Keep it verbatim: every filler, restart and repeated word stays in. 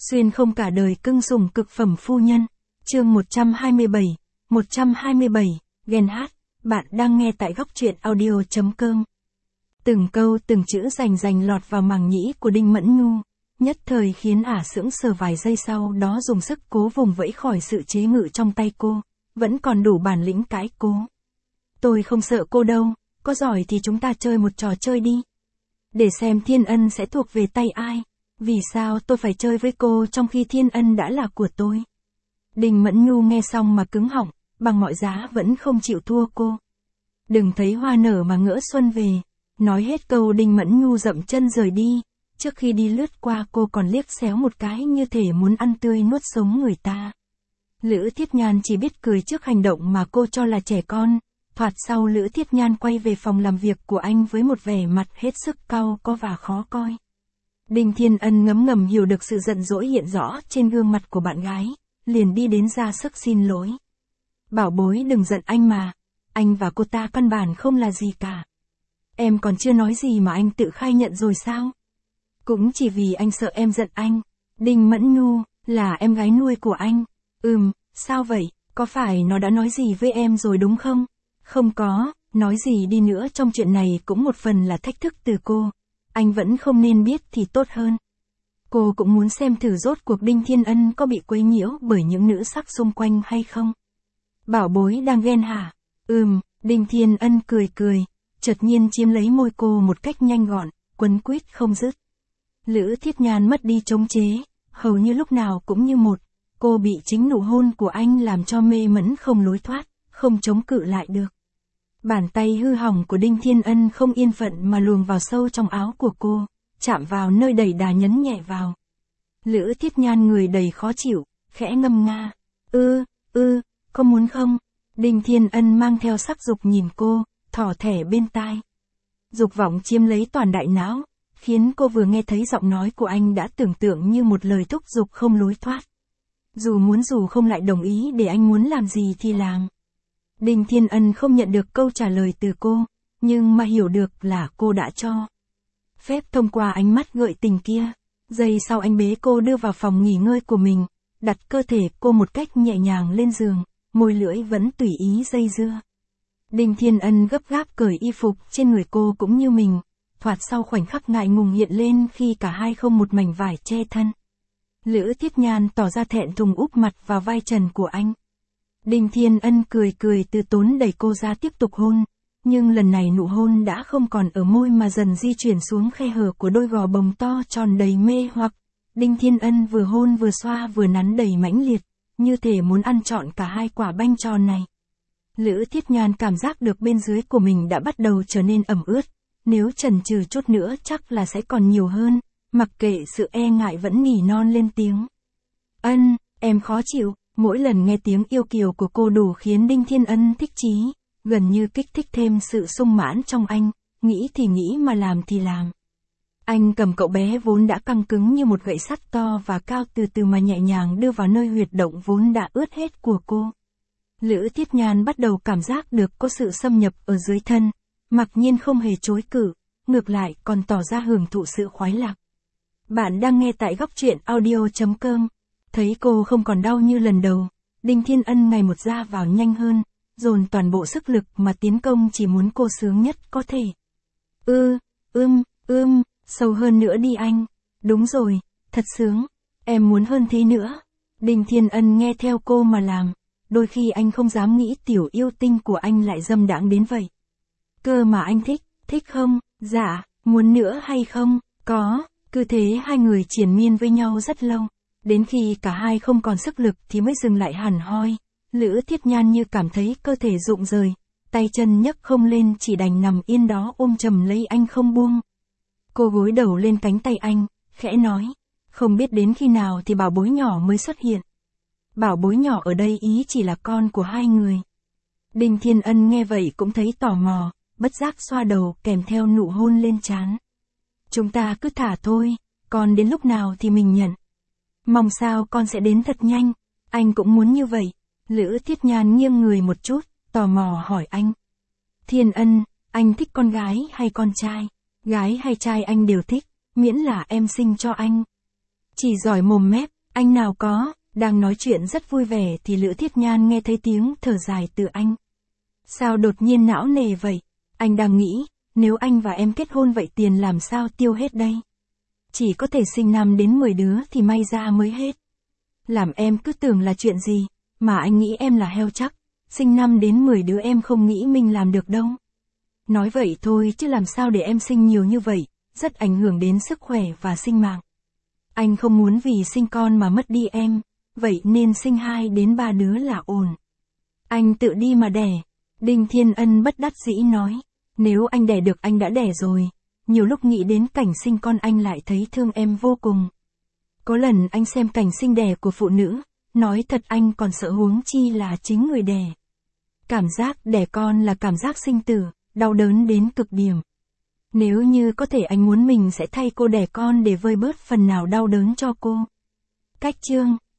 Xuyên không cả đời cưng sủng cực phẩm phu nhân. Chương một trăm hai mươi bảy, một trăm hai mươi bảy, ghen hát, bạn đang nghe tại góc truyện audio.com. Từng câu từng chữ rành rành lọt vào màng nhĩ của Đinh Mẫn Nhu, nhất thời khiến ả sững sờ vài giây, sau đó dùng sức cố vùng vẫy khỏi sự chế ngự trong tay cô, vẫn còn đủ bản lĩnh cãi cố. Tôi không sợ cô đâu, có giỏi thì chúng ta chơi một trò chơi đi. Để xem Thiên Ân sẽ thuộc về tay ai. Vì sao tôi phải chơi với cô trong khi Thiên Ân đã là của tôi? Đinh Mẫn Nhu nghe xong mà cứng họng, bằng mọi giá vẫn không chịu thua cô. Đừng thấy hoa nở mà ngỡ xuân về. Nói hết câu Đinh Mẫn Nhu dậm chân rời đi. Trước khi đi lướt qua cô còn liếc xéo một cái như thể muốn ăn tươi nuốt sống người ta. Lữ Thiết Nhan chỉ biết cười trước hành động mà cô cho là trẻ con. Thoạt sau Lữ Thiết Nhan quay về phòng làm việc của anh với một vẻ mặt hết sức cau có và khó coi. Đinh Thiên Ân ngấm ngầm hiểu được sự giận dỗi hiện rõ trên gương mặt của bạn gái, liền đi đến ra sức xin lỗi. Bảo bối đừng giận anh mà, anh và cô ta căn bản không là gì cả. Em còn chưa nói gì mà anh tự khai nhận rồi sao? Cũng chỉ vì anh sợ em giận anh. Đinh Mẫn Nhu, là em gái nuôi của anh. Ừm, sao vậy, có phải nó đã nói gì với em rồi đúng không? Không có, nói gì đi nữa trong chuyện này cũng một phần là thách thức từ cô. Anh vẫn không nên biết thì tốt hơn. Cô cũng muốn xem thử rốt cuộc Đinh Thiên Ân có bị quấy nhiễu bởi những nữ sắc xung quanh hay không. Bảo bối đang ghen hả? Ừm, Đinh Thiên Ân cười cười, chợt nhiên chiếm lấy môi cô một cách nhanh gọn, quấn quýt không dứt. Lữ Thiết Nhan mất đi chống chế, hầu như lúc nào cũng như một, cô bị chính nụ hôn của anh làm cho mê mẩn không lối thoát, không chống cự lại được. Bàn tay hư hỏng của Đinh Thiên Ân không yên phận mà luồn vào sâu trong áo của cô, chạm vào nơi đầy đà nhấn nhẹ vào. Lữ Thiết Nhan người đầy khó chịu, khẽ ngâm nga. Ư, ư, có muốn không? Đinh Thiên Ân mang theo sắc dục nhìn cô, thỏ thẻ bên tai. Dục vọng chiếm lấy toàn đại não, khiến cô vừa nghe thấy giọng nói của anh đã tưởng tượng như một lời thúc giục không lối thoát. Dù muốn dù không lại đồng ý để anh muốn làm gì thì làm. Đinh Thiên Ân không nhận được câu trả lời từ cô, nhưng mà hiểu được là cô đã cho phép thông qua ánh mắt gợi tình kia. Giây sau anh bế cô đưa vào phòng nghỉ ngơi của mình, đặt cơ thể cô một cách nhẹ nhàng lên giường, môi lưỡi vẫn tùy ý dây dưa. Đinh Thiên Ân gấp gáp cởi y phục trên người cô cũng như mình, thoạt sau khoảnh khắc ngại ngùng hiện lên khi cả hai không một mảnh vải che thân. Lữ Thiết Nhan tỏ ra thẹn thùng úp mặt vào vai trần của anh. Đinh Thiên Ân cười cười từ tốn đẩy cô ra tiếp tục hôn, nhưng lần này nụ hôn đã không còn ở môi mà dần di chuyển xuống khe hở của đôi gò bồng to tròn đầy mê hoặc. Đinh Thiên Ân vừa hôn vừa xoa vừa nắn đầy mãnh liệt, như thể muốn ăn trọn cả hai quả banh tròn này. Lữ Thiết Nhan cảm giác được bên dưới của mình đã bắt đầu trở nên ẩm ướt, nếu chần chừ chút nữa chắc là sẽ còn nhiều hơn, mặc kệ sự e ngại vẫn nỉ non lên tiếng. Ân, em khó chịu. Mỗi lần nghe tiếng yêu kiều của cô đủ khiến Đinh Thiên Ân thích chí, gần như kích thích thêm sự sung mãn trong anh, nghĩ thì nghĩ mà làm thì làm. Anh cầm cậu bé vốn đã căng cứng như một gậy sắt to và cao từ từ mà nhẹ nhàng đưa vào nơi huyệt động vốn đã ướt hết của cô. Lữ Thiết Nhan bắt đầu cảm giác được có sự xâm nhập ở dưới thân, mặc nhiên không hề chối cự, ngược lại còn tỏ ra hưởng thụ sự khoái lạc. Bạn đang nghe tại góc truyện audio.com. Thấy cô không còn đau như lần đầu, Đinh Thiên Ân ngày một ra vào nhanh hơn, dồn toàn bộ sức lực mà tiến công chỉ muốn cô sướng nhất có thể. Ư, ưm, ưm, sâu hơn nữa đi anh. Đúng rồi, thật sướng, em muốn hơn thế nữa. Đinh Thiên Ân nghe theo cô mà làm, đôi khi anh không dám nghĩ tiểu yêu tinh của anh lại dâm đãng đến vậy. Cơ mà anh thích, thích không? Dạ, muốn nữa hay không? Có, cứ thế hai người triền miên với nhau rất lâu. Đến khi cả hai không còn sức lực thì mới dừng lại hẳn hoi. Lữ Thiết Nhan như cảm thấy cơ thể rụng rời, tay chân nhấc không lên, chỉ đành nằm yên đó ôm chầm lấy anh không buông. Cô gối đầu lên cánh tay anh, khẽ nói, không biết đến khi nào thì bảo bối nhỏ mới xuất hiện. Bảo bối nhỏ ở đây ý chỉ là con của hai người. Đinh Thiên Ân nghe vậy cũng thấy tò mò, bất giác xoa đầu kèm theo nụ hôn lên trán. Chúng ta cứ thả thôi, còn đến lúc nào thì mình nhận. Mong sao con sẽ đến thật nhanh, anh cũng muốn như vậy. Lữ Thiết Nhan nghiêng người một chút, tò mò hỏi anh. Thiên Ân, anh thích con gái hay con trai? Gái hay trai anh đều thích, miễn là em sinh cho anh. Chỉ giỏi mồm mép, anh nào có, đang nói chuyện rất vui vẻ thì Lữ Thiết Nhan nghe thấy tiếng thở dài từ anh. Sao đột nhiên não nề vậy? Anh đang nghĩ, nếu anh và em kết hôn vậy tiền làm sao tiêu hết đây? Chỉ có thể sinh năm đến mười đứa thì may ra mới hết. Làm em cứ tưởng là chuyện gì, mà anh nghĩ em là heo chắc, sinh năm đến mười đứa em không nghĩ mình làm được đâu. Nói vậy thôi chứ làm sao để em sinh nhiều như vậy, rất ảnh hưởng đến sức khỏe và sinh mạng. Anh không muốn vì sinh con mà mất đi em, vậy nên sinh hai đến ba đứa là ổn. Anh tự đi mà đẻ. Đinh Thiên Ân bất đắc dĩ nói, nếu anh đẻ được anh đã đẻ rồi, nhiều lúc nghĩ đến cảnh sinh con anh lại thấy thương em vô cùng. Có lần anh xem cảnh sinh đẻ của phụ nữ, nói thật anh còn sợ huống chi là chính người đẻ. Cảm giác đẻ con là cảm giác sinh tử, đau đớn đến cực điểm. Nếu như có thể anh muốn mình sẽ thay cô đẻ con để vơi bớt phần nào đau đớn cho cô. Cách chương